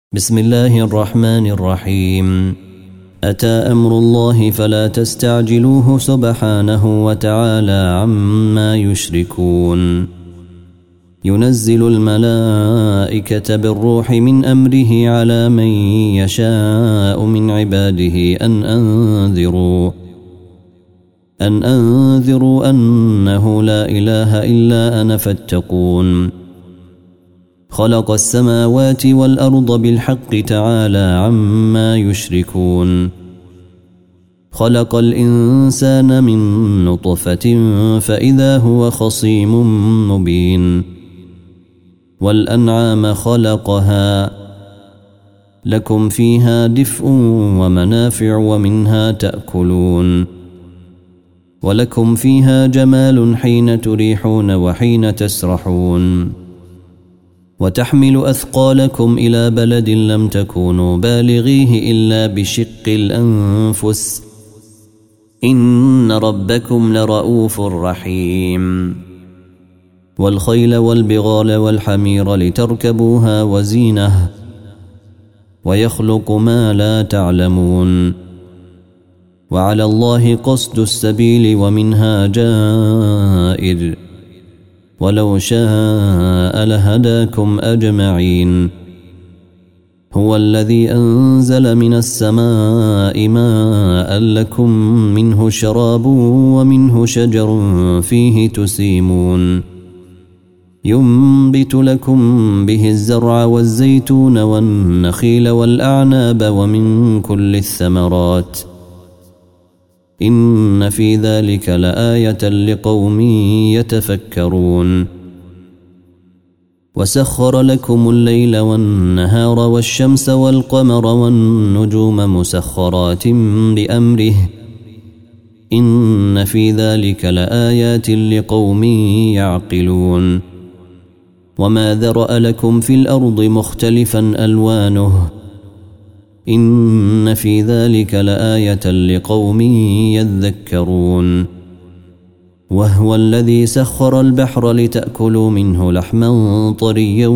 بسم الله الرحمن الرحيم. أتى أمر الله فلا تستعجلوه سبحانه وتعالى عما يشركون. ينزل الملائكة بالروح من أمره على من يشاء من عباده أن أنذروا أنه لا إله إلا أنا فاتقون. خلق السماوات والأرض بالحق تعالى عما يشركون. خلق الإنسان من نطفة فإذا هو خصيم مبين. والأنعام خلقها لكم فيها دفء ومنافع ومنها تأكلون. ولكم فيها جمال حين تريحون وحين تسرحون. وتحمل أثقالكم إلى بلد لم تكونوا بالغيه إلا بشق الأنفس إن ربكم لرؤوف رحيم. والخيل والبغال والحمير لتركبوها وزينة ويخلق ما لا تعلمون. وعلى الله قصد السبيل ومنها جائر ولو شاء لهداكم أجمعين. هو الذي أنزل من السماء ماء لكم منه شراب ومنه شجر فيه تسيمون. ينبت لكم به الزرع والزيتون والنخيل والأعناب ومن كل الثمرات إن في ذلك لآية لقوم يتفكرون. وسخر لكم الليل والنهار والشمس والقمر والنجوم مسخرات بأمره إن في ذلك لآيات لقوم يعقلون. وما ذرأ لكم في الأرض مختلفا ألوانه إن في ذلك لآية لقوم يذكرون. وهو الذي سخر البحر لتأكلوا منه لحما طريا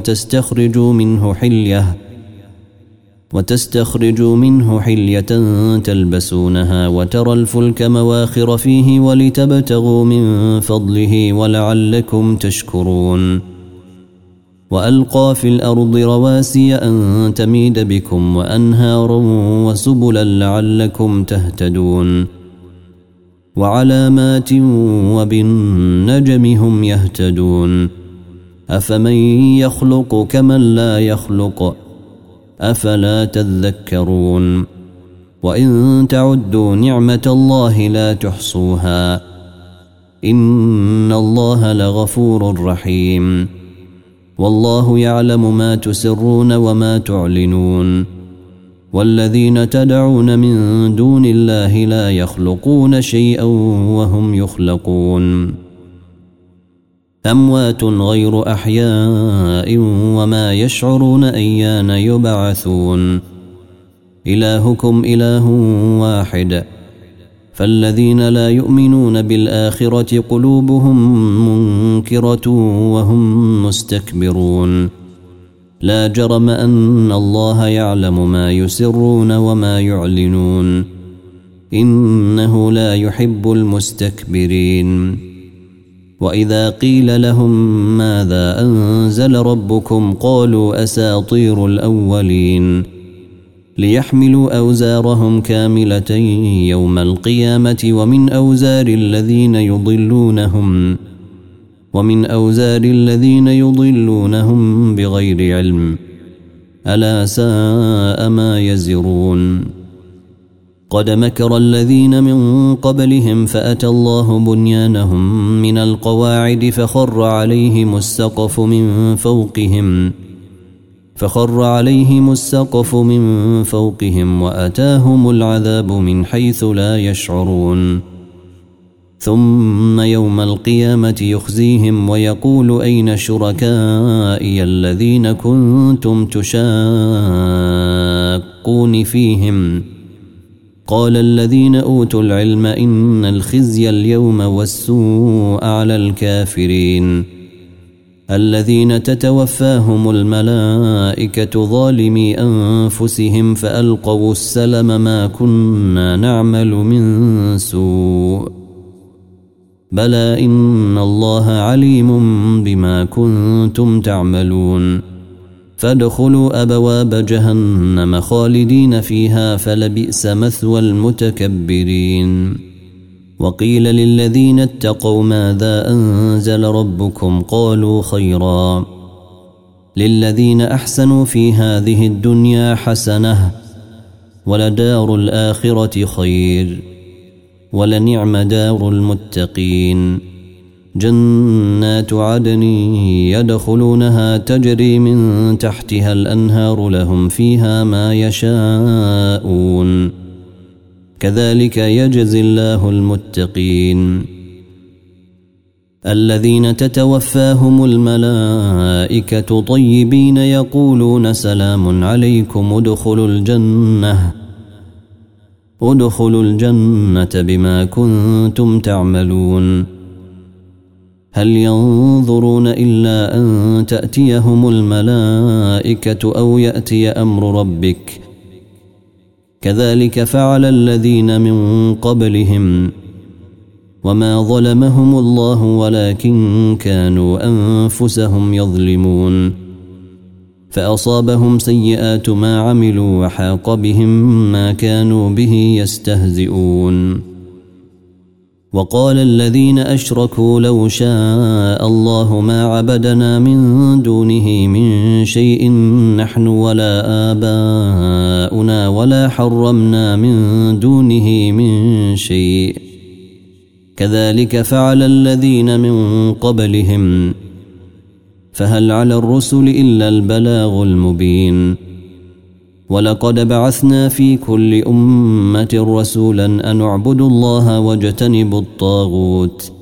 وتستخرجوا منه حلية تلبسونها وترى الفلك مواخر فيه ولتبتغوا من فضله ولعلكم تشكرون. وألقى في الأرض رواسي أن تميد بكم وأنهارا وسبلا لعلكم تهتدون. وعلامات وبالنجم هم يهتدون. أفمن يخلق كمن لا يخلق أفلا تذكرون. وإن تعدوا نعمة الله لا تحصوها إن الله لغفور رحيم. والله يعلم ما تسرون وما تعلنون. والذين تدعون من دون الله لا يخلقون شيئا وهم يخلقون. أموات غير أحياء وما يشعرون أيان يبعثون. إلهكم إله واحد فالذين لا يؤمنون بالآخرة قلوبهم منكرة وهم مستكبرون. لا جرم أن الله يعلم ما يسرون وما يعلنون إنه لا يحب المستكبرين. وإذا قيل لهم ماذا أنزل ربكم قالوا أساطير الأولين. ليحملوا أوزارهم كاملة يوم القيامة ومن أوزار الذين يضلونهم بغير علم ألا ساء ما يزرون. قد مكر الذين من قبلهم فأتى الله بنيانهم من القواعد فخر عليهم السقف من فوقهم وأتاهم العذاب من حيث لا يشعرون. ثم يوم القيامة يخزيهم ويقول أين شركائي الذين كنتم تشاقون فيهم قال الذين أوتوا العلم إن الخزي اليوم والسوء على الكافرين الذين تتوفاهم الملائكة ظالمي أنفسهم فألقوا السلم ما كنا نعمل من سوء بلى إن الله عليم بما كنتم تعملون فادخلوا أبواب جهنم خالدين فيها فلبئس مثوى المتكبرين وقيل للذين اتقوا ماذا أنزل ربكم قالوا خيرا للذين أحسنوا في هذه الدنيا حسنة ولدار الآخرة خير ولنعم دار المتقين جنات عدن يدخلونها تجري من تحتها الأنهار لهم فيها ما يشاءون كذلك يجزي الله المتقين الذين تتوفاهم الملائكة طيبين يقولون سلام عليكم ادخلوا الجنة بما كنتم تعملون هل ينظرون إلا أن تأتيهم الملائكة أو يأتي أمر ربك كذلك فعل الذين من قبلهم وما ظلمهم الله ولكن كانوا أنفسهم يظلمون فأصابهم سيئات ما عملوا وحاق بهم ما كانوا به يستهزئون وقال الذين أشركوا لو شاء الله ما عبدنا من دونه من شيء نحن ولا آباؤنا ولا حرمنا من دونه من شيء كذلك فعل الذين من قبلهم فهل على الرسل إلا البلاغ المبين ولقد بعثنا في كل أمة رسولا أن اعبدوا الله واجتنبوا الطاغوت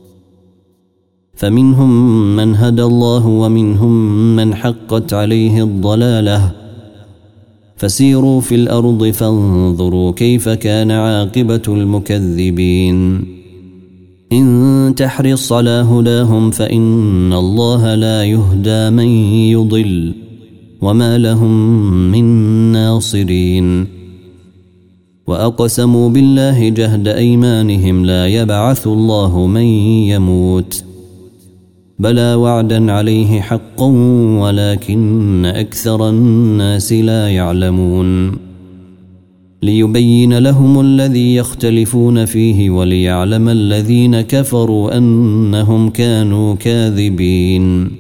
فمنهم من هدى الله ومنهم من حقت عليه الضلالة فسيروا في الأرض فانظروا كيف كان عاقبة المكذبين إن تحرص على هداهم فإن الله لا يهدى من يضل وما لهم من ناصرين وأقسموا بالله جهد أيمانهم لا يبعث الله من يموت بلى وعدا عليه حقا ولكن أكثر الناس لا يعلمون ليبين لهم الذي يختلفون فيه وليعلم الذين كفروا أنهم كانوا كاذبين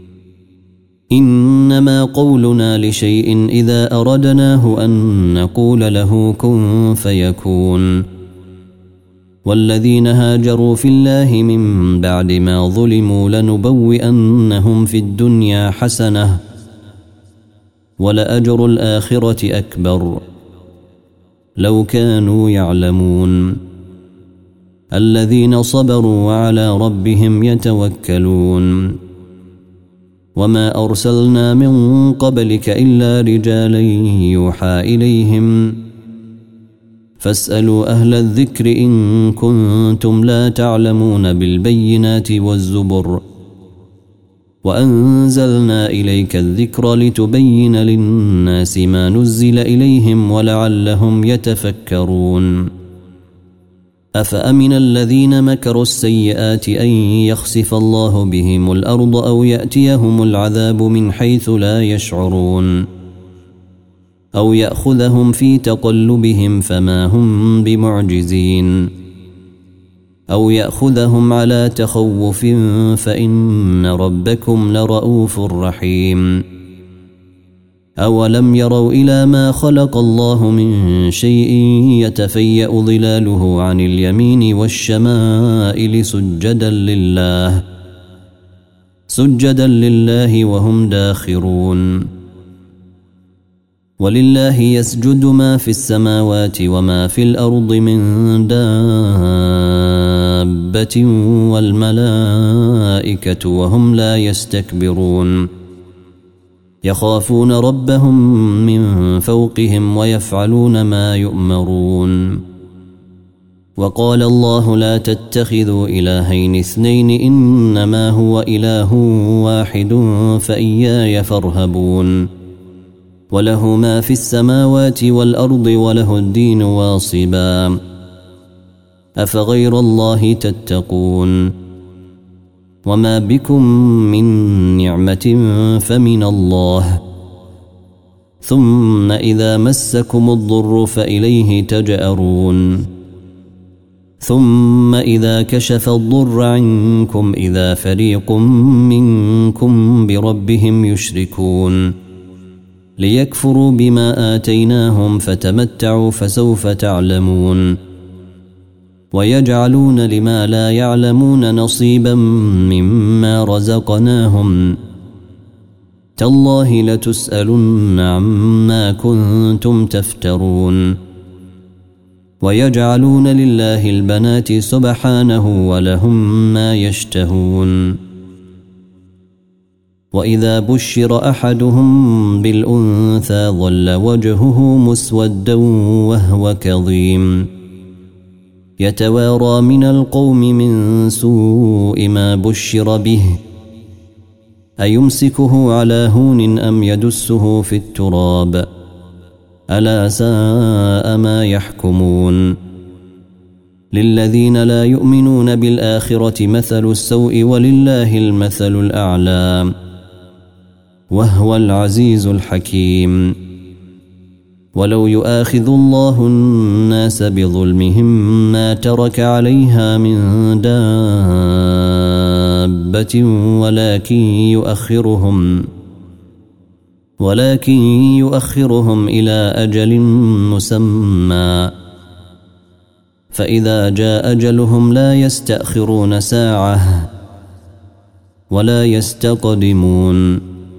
إنما قولنا لشيء إذا أردناه أن نقول له كن فيكون والذين هاجروا في الله من بعد ما ظلموا لنبوئنهم في الدنيا حسنة ولأجر الآخرة أكبر لو كانوا يعلمون الذين صبروا وعلى ربهم يتوكلون وما أرسلنا من قبلك إلا رجالا يوحى إليهم فاسألوا أهل الذكر إن كنتم لا تعلمون بالبينات والزبر وأنزلنا إليك الذكر لتبين للناس ما نزل إليهم ولعلهم يتفكرون أفأمن الذين مكروا السيئات أن يخسف الله بهم الأرض أو يأتيهم العذاب من حيث لا يشعرون أو يأخذهم في تقلبهم فما هم بمعجزين أو يأخذهم على تخوف فإن ربكم لرؤوف رحيم أولم يروا إلى ما خلق الله من شيء يتفيأ ظلاله عن اليمين والشمائل سجدا لله وهم داخرون ولله يسجد ما في السماوات وما في الأرض من دابة والملائكة وهم لا يستكبرون يخافون ربهم من فوقهم ويفعلون ما يؤمرون وقال الله لا تتخذوا إلهين اثنين إنما هو إله واحد فإياي فارهبون وله ما في السماوات والأرض وله الدين واصبا أفغير الله تتقون وما بكم من نعمة فمن الله ثم إذا مسكم الضر فإليه تجأرون ثم إذا كشف الضر عنكم إذا فريق منكم بربهم يشركون ليكفروا بما آتيناهم فتمتعوا فسوف تعلمون ويجعلون لما لا يعلمون نصيبا مما رزقناهم تالله لتسألن عما كنتم تفترون ويجعلون لله البنات سبحانه ولهم ما يشتهون وإذا بشر أحدهم بالأنثى ظل وجهه مسودا وهو كظيم يتوارى من القوم من سوء ما بشر به أيمسكه على هون أم يدسه في التراب ألا ساء ما يحكمون للذين لا يؤمنون بالآخرة مثل السوء ولله المثل الأعلى وهو العزيز الحكيم ولو يؤاخذ الله الناس بظلمهم ما ترك عليها من دابة ولكن يؤخرهم إلى أجل مسمى فإذا جاء أجلهم لا يستأخرون ساعة ولا يستقدمون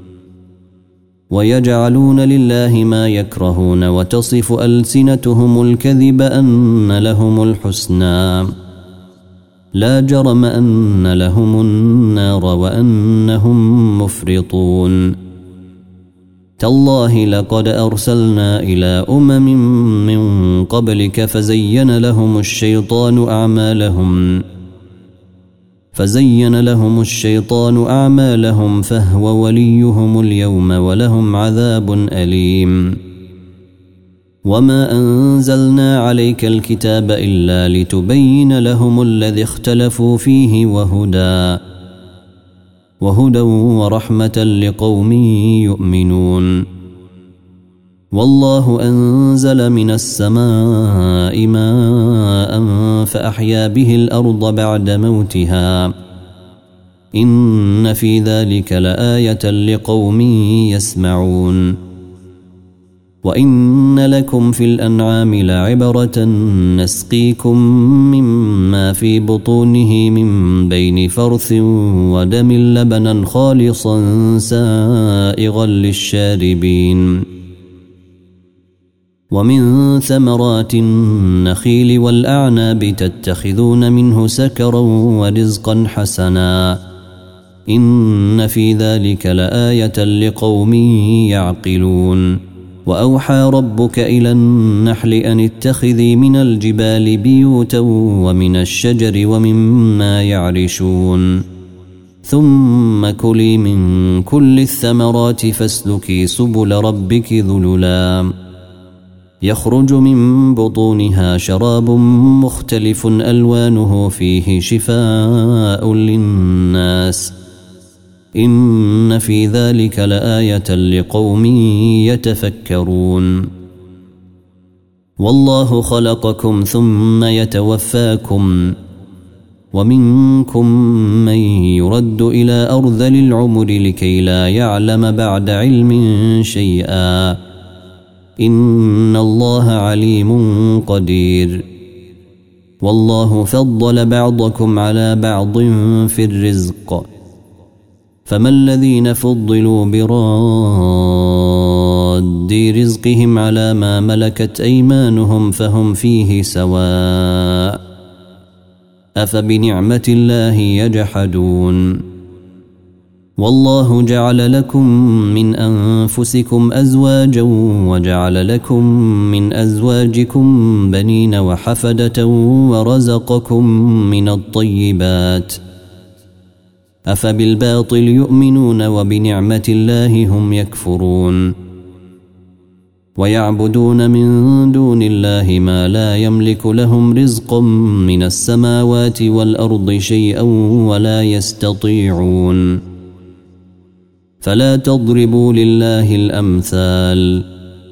ويجعلون لله ما يكرهون وتصف ألسنتهم الكذب أن لهم الحسنى لا جرم أن لهم النار وأنهم مفرطون تالله لقد أرسلنا إلى من قبلك فزين لهم الشيطان أعمالهم فهو وليهم اليوم ولهم عذاب أليم وما أنزلنا عليك الكتاب إلا لتبين لهم الذي اختلفوا فيه وهدى ورحمة لقوم يؤمنون والله أنزل من السماء ماء فأحيا به الأرض بعد موتها إن في ذلك لآية لقوم يسمعون وإن لكم في الأنعام لعبرة نسقيكم مما في بطونه من بين فرث ودم لبنا خالصا سائغا للشاربين ومن ثمرات النخيل والأعناب تتخذون منه سكرا ورزقا حسنا إن في ذلك لآية لقوم يعقلون وأوحى ربك إلى النحل أن اتخذي من الجبال بيوتا ومن الشجر ومما يعرشون ثم كلي من كل الثمرات فاسلكي سبل ربك ذللا يخرج من بطونها شراب مختلف ألوانه فيه شفاء للناس إن في ذلك لآية لقوم يتفكرون والله خلقكم ثم يتوفاكم ومنكم من يرد إلى أرذل العمر لكي لا يعلم بعد علم شيئا إن الله عليم قدير والله فضل بعضكم على بعض في الرزق فما الذين فضلوا براد رزقهم على ما ملكت أيمانهم فهم فيه سواء أفبنعمة الله يجحدون والله جعل لكم من أنفسكم أزواجا وجعل لكم من أزواجكم بنين وحفدة ورزقكم من الطيبات أفبالباطل يؤمنون وبنعمة الله هم يكفرون ويعبدون من دون الله ما لا يملك لهم رزقا من السماوات والأرض شيئا ولا يستطيعون فلا تضربوا لله الأمثال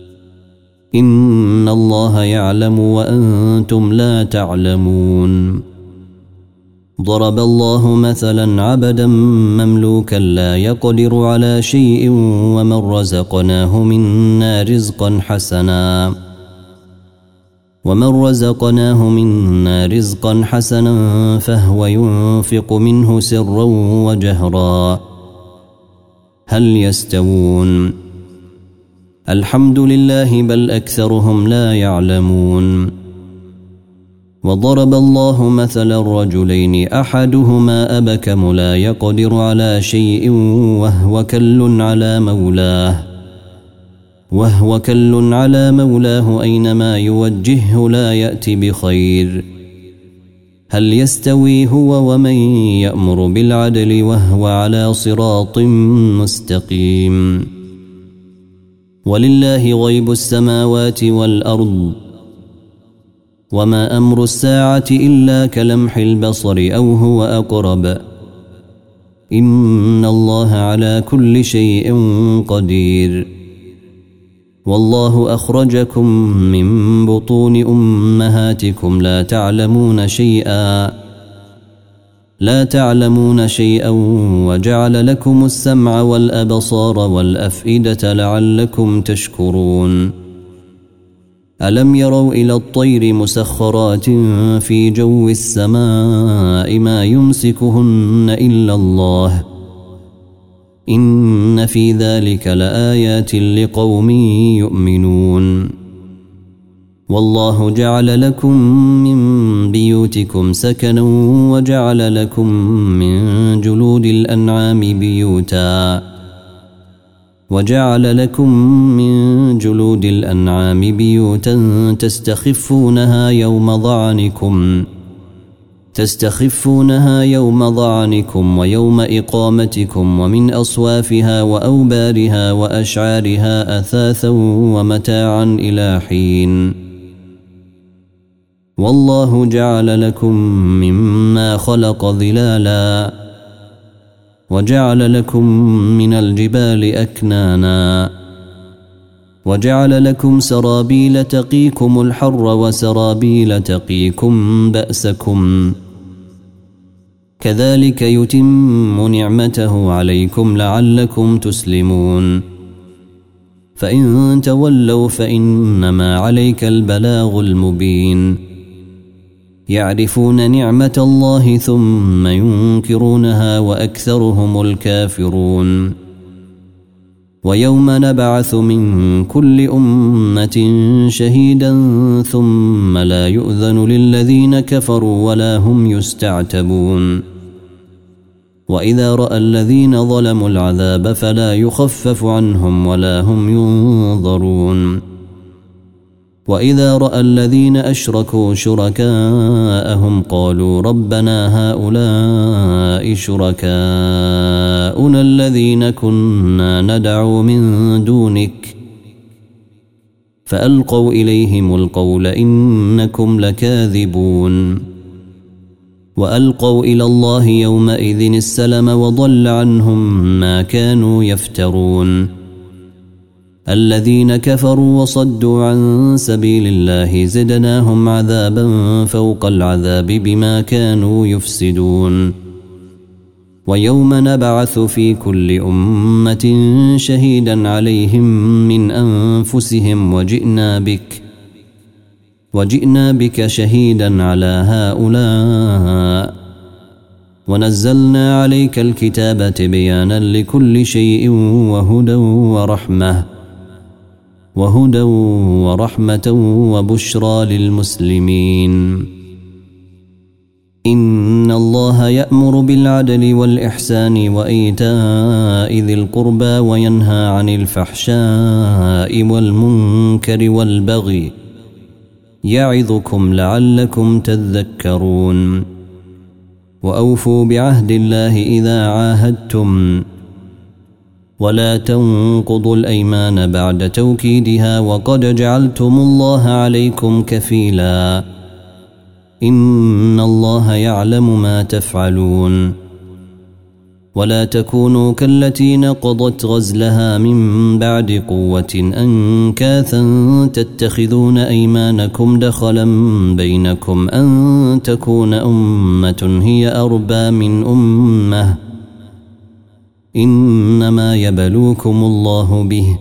إن الله يعلم وأنتم لا تعلمون ضرب الله مثلا عبدا مملوكا لا يقدر على شيء ومن رزقناه منا رزقا حسنا فهو ينفق منه سرا وجهرا هل يستوون الحمد لله بل أكثرهم لا يعلمون وضرب الله مثلا رجلين أحدهما أبكم لا يقدر على شيء وهو كل على مولاه أينما يوجهه لا يأتي بخير هل يستوي هو ومن يأمر بالعدل وهو على صراط مستقيم ولله غيب السماوات والأرض وما أمر الساعة إلا كلمح البصر أو هو أقرب إن الله على كل شيء قدير والله أخرجكم من بطون أمهاتكم لا تعلمون شيئا وجعل لكم السمع والأبصار والأفئدة لعلكم تشكرون ألم يروا إلى الطير مسخرات في جو السماء ما يمسكهن إلا الله إن في ذلك لآيات لقوم يؤمنون والله جعل لكم من بيوتكم سكنا وجعل لكم من جلود الأنعام بيوتا تستخفونها يوم ضعنكم ويوم إقامتكم ومن أصوافها وأوبارها وأشعارها أثاثا ومتاعا إلى حين والله جعل لكم مما خلق ظلالا وجعل لكم من الجبال أكنانا وجعل لكم سرابيل تقيكم الحر وسرابيل تقيكم بأسكم كذلك يتم نعمته عليكم لعلكم تسلمون فإن تولوا فإنما عليك البلاغ المبين يعرفون نعمة الله ثم ينكرونها وأكثرهم الكافرون ويوم نبعث من كل أمة شهيدا ثم لا يؤذن للذين كفروا ولا هم يستعتبون وإذا رأى الذين ظلموا العذاب فلا يخفف عنهم ولا هم ينظرون وإذا رأى الذين أشركوا شركاءهم قالوا ربنا هؤلاء شركاؤنا الذين كنا ندعو من دونك فألقوا إليهم القول إنكم لكاذبون وألقوا إلى الله يومئذ السلم وضل عنهم ما كانوا يفترون الذين كفروا وصدوا عن سبيل الله زدناهم عذابا فوق العذاب بما كانوا يفسدون ويوم نبعث في كل أمة شهيدا عليهم من أنفسهم وجئنا بك شهيدا على هؤلاء ونزلنا عليك الكتاب بيانا لكل شيء وهدى ورحمة وبشرى للمسلمين إن الله يأمر بالعدل والإحسان وإيتاء ذي القربى وينهى عن الفحشاء والمنكر والبغي يعظكم لعلكم تذكرون وأوفوا بعهد الله إذا عاهدتم ولا تنقضوا الأيمان بعد توكيدها وقد جعلتم الله عليكم كفيلا إن الله يعلم ما تفعلون ولا تكونوا كالتي نقضت غزلها من بعد قوة أنكاثا تتخذون أيمانكم دخلا بينكم أن تكون أمة هي أربى من أمة إنما يبلوكم الله به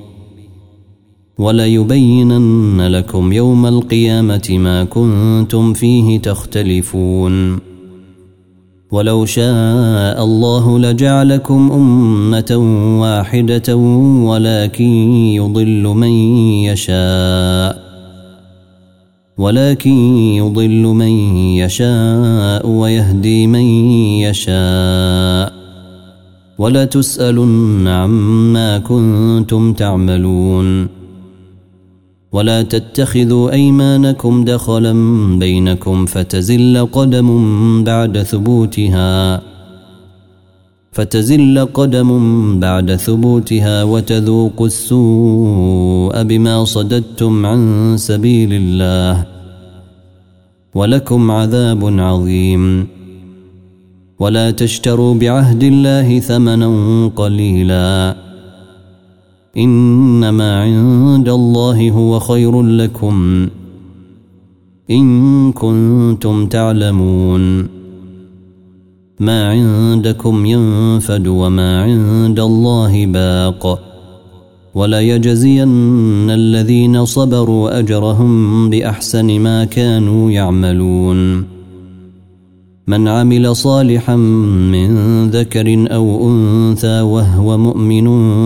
وليبينن لكم يوم القيامة ما كنتم فيه تختلفون ولو شاء الله لجعلكم أمة واحدة ولكن يضل من يشاء ويهدي من يشاء ولتسألن عما كنتم تعملون ولا تتخذوا أيمانكم دخلا بينكم فتزل قدم بعد ثبوتها وتذوقوا السوء بما صددتم عن سبيل الله ولكم عذاب عظيم ولا تشتروا بعهد الله ثمنا قليلا إنما عند الله هو خير لكم إن كنتم تعلمون ما عندكم ينفد وما عند الله باق ولا يجزين الذين صبروا أجرهم بأحسن ما كانوا يعملون من عمل صالحا من ذكر أو أنثى وهو مؤمن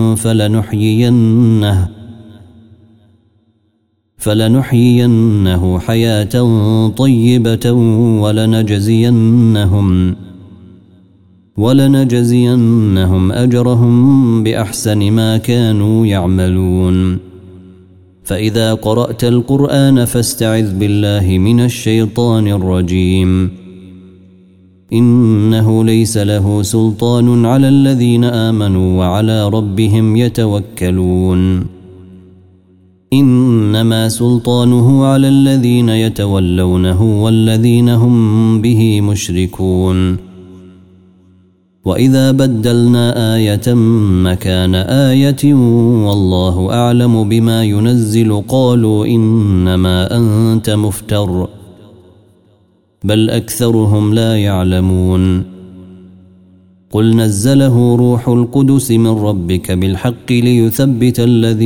فلنحيينه حياة طيبة ولنجزينهم أجرهم بأحسن ما كانوا يعملون فإذا قرأت القرآن فاستعذ بالله من الشيطان الرجيم إنه ليس له سلطان على الذين آمنوا وعلى ربهم يتوكلون إنما سلطانه على الذين يتولونه والذين هم به مشركون وإذا بدلنا آية مكان آية والله أعلم بما ينزل قالوا إنما أنت مفتر بل أكثرهم لا يعلمون قل نزله روح القدس من ربك بالحق ليثبت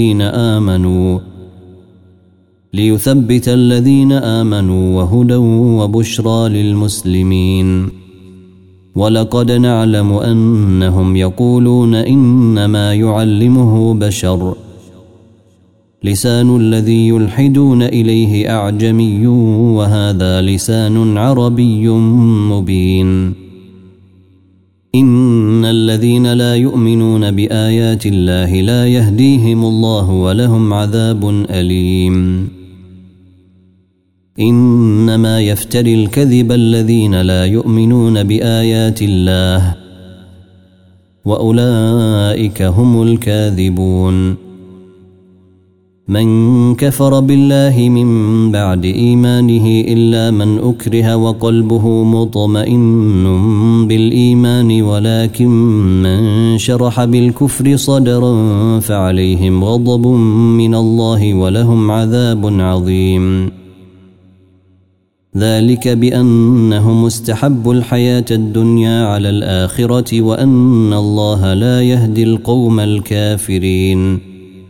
الذين آمنوا وهدى وبشرى للمسلمين ولقد نعلم أنهم يقولون إنما يعلمه بشر لسان الذي يلحدون إليه أعجمي وهذا لسان عربي مبين إن الذين لا يؤمنون بآيات الله لا يهديهم الله ولهم عذاب أليم إنما يفتري الكذب الذين لا يؤمنون بآيات الله وأولئك هم الكاذبون من كفر بالله من بعد إيمانه إلا من أكره وقلبه مطمئن بالإيمان ولكن من شرح بالكفر صدرا فعليهم غضب من الله ولهم عذاب عظيم ذلك بأنهم استحبوا الحياة الدنيا على الآخرة وأن الله لا يهدي القوم الكافرين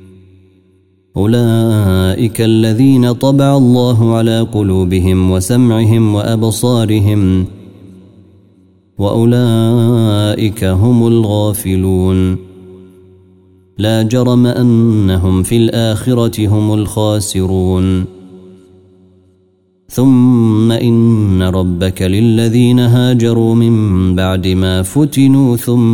أولئك الذين طبع الله على قلوبهم وسمعهم وأبصارهم وأولئك هم الغافلون لا جرم أنهم في الآخرة هم الخاسرون ثم إن ربك للذين هاجروا من بعد ما فتنوا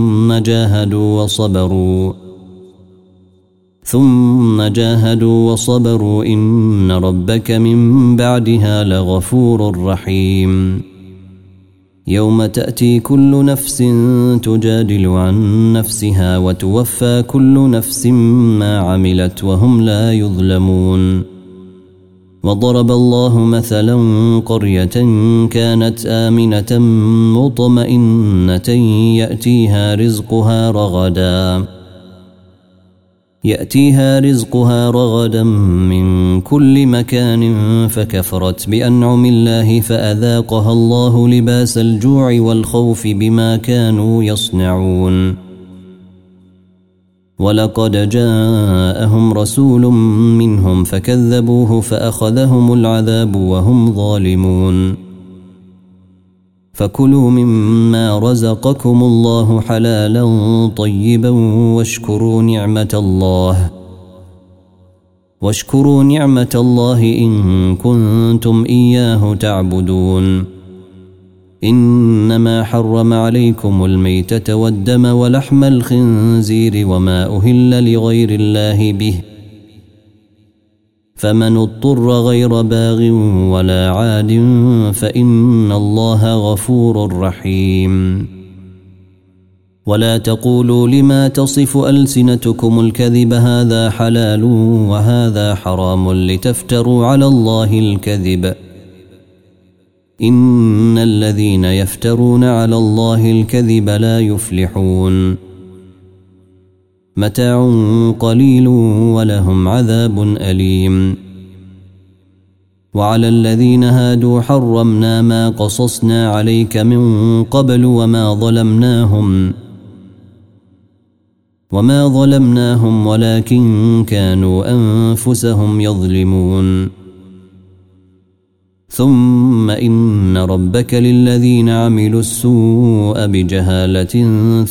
ثم جاهدوا وصبروا إن ربك من بعدها لغفور رحيم. يوم تأتي كل نفس تجادل عن نفسها وتوفى كل نفس ما عملت وهم لا يظلمون. وضرب الله مثلا قرية كانت آمنة مطمئنة يأتيها رزقها رغدا من كل مكان فكفرت بأنعم الله فأذاقها الله لباس الجوع والخوف بما كانوا يصنعون. ولقد جاءهم رسول منهم فكذبوه فأخذهم العذاب وهم ظالمون. فكلوا مما رزقكم الله حلالا طيبا واشكروا نعمة الله إن كنتم إياه تعبدون. إنما حرم عليكم الميتة والدم ولحم الخنزير وما أهل لغير الله به، فمن اضطر غير باغ ولا عاد فإن الله غفور رحيم. ولا تقولوا لما تصف ألسنتكم الكذب هذا حلال وهذا حرام لتفتروا على الله الكذب، إن الذين يفترون على الله الكذب لا يفلحون. متاع قليل ولهم عذاب أليم. وعلى الذين هادوا حرمنا ما قصصنا عليك من قبل وما ظلمناهم ولكن كانوا أنفسهم يظلمون. ثم إن ربك للذين عملوا السوء بجهالة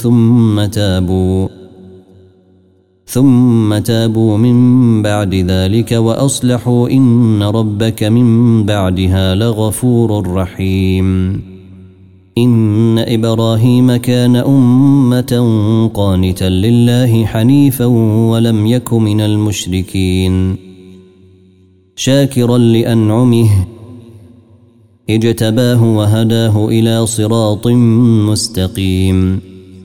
ثم تابوا من بعد ذلك وأصلحوا إن ربك من بعدها لغفور رحيم. إن إبراهيم كان أمة قانتا لله حنيفا ولم يك من المشركين، شاكرا لأنعمه اجتباه وهداه إلى صراط مستقيم.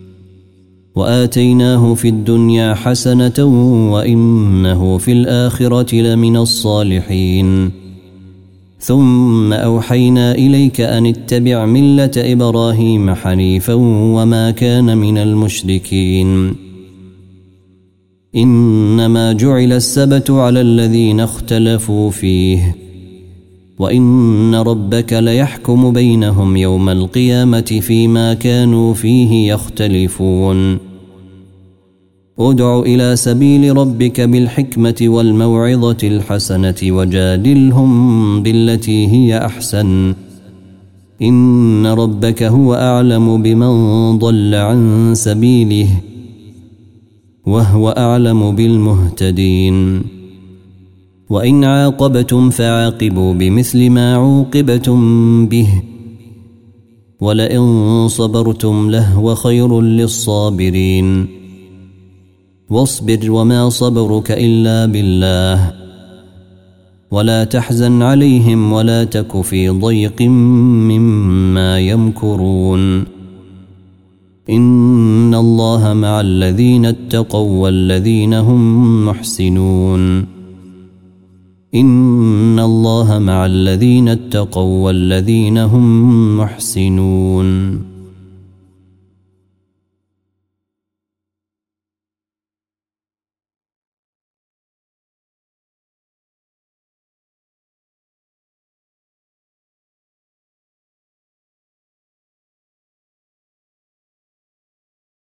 وآتيناه في الدنيا حسنة وإنه في الآخرة لمن الصالحين. ثم أوحينا إليك أن اتبع ملة إبراهيم حنيفا وما كان من المشركين. إنما جعل السبت على الذين اختلفوا فيه، وإن ربك ليحكم بينهم يوم القيامة فيما كانوا فيه يختلفون. ادع إلى سبيل ربك بالحكمة والموعظة الحسنة وجادلهم بالتي هي أحسن، إن ربك هو أعلم بمن ضل عن سبيله وهو أعلم بالمهتدين. وإن عاقبتم فعاقبوا بمثل ما عوقبتم به ولئن صبرتم لهو خير للصابرين. واصبر وما صبرك إلا بالله ولا تحزن عليهم ولا تك في ضيق مما يمكرون. إن الله مع الذين اتقوا والذين هم محسنون. إن الله مع الذين اتقوا والذين هم محسنون.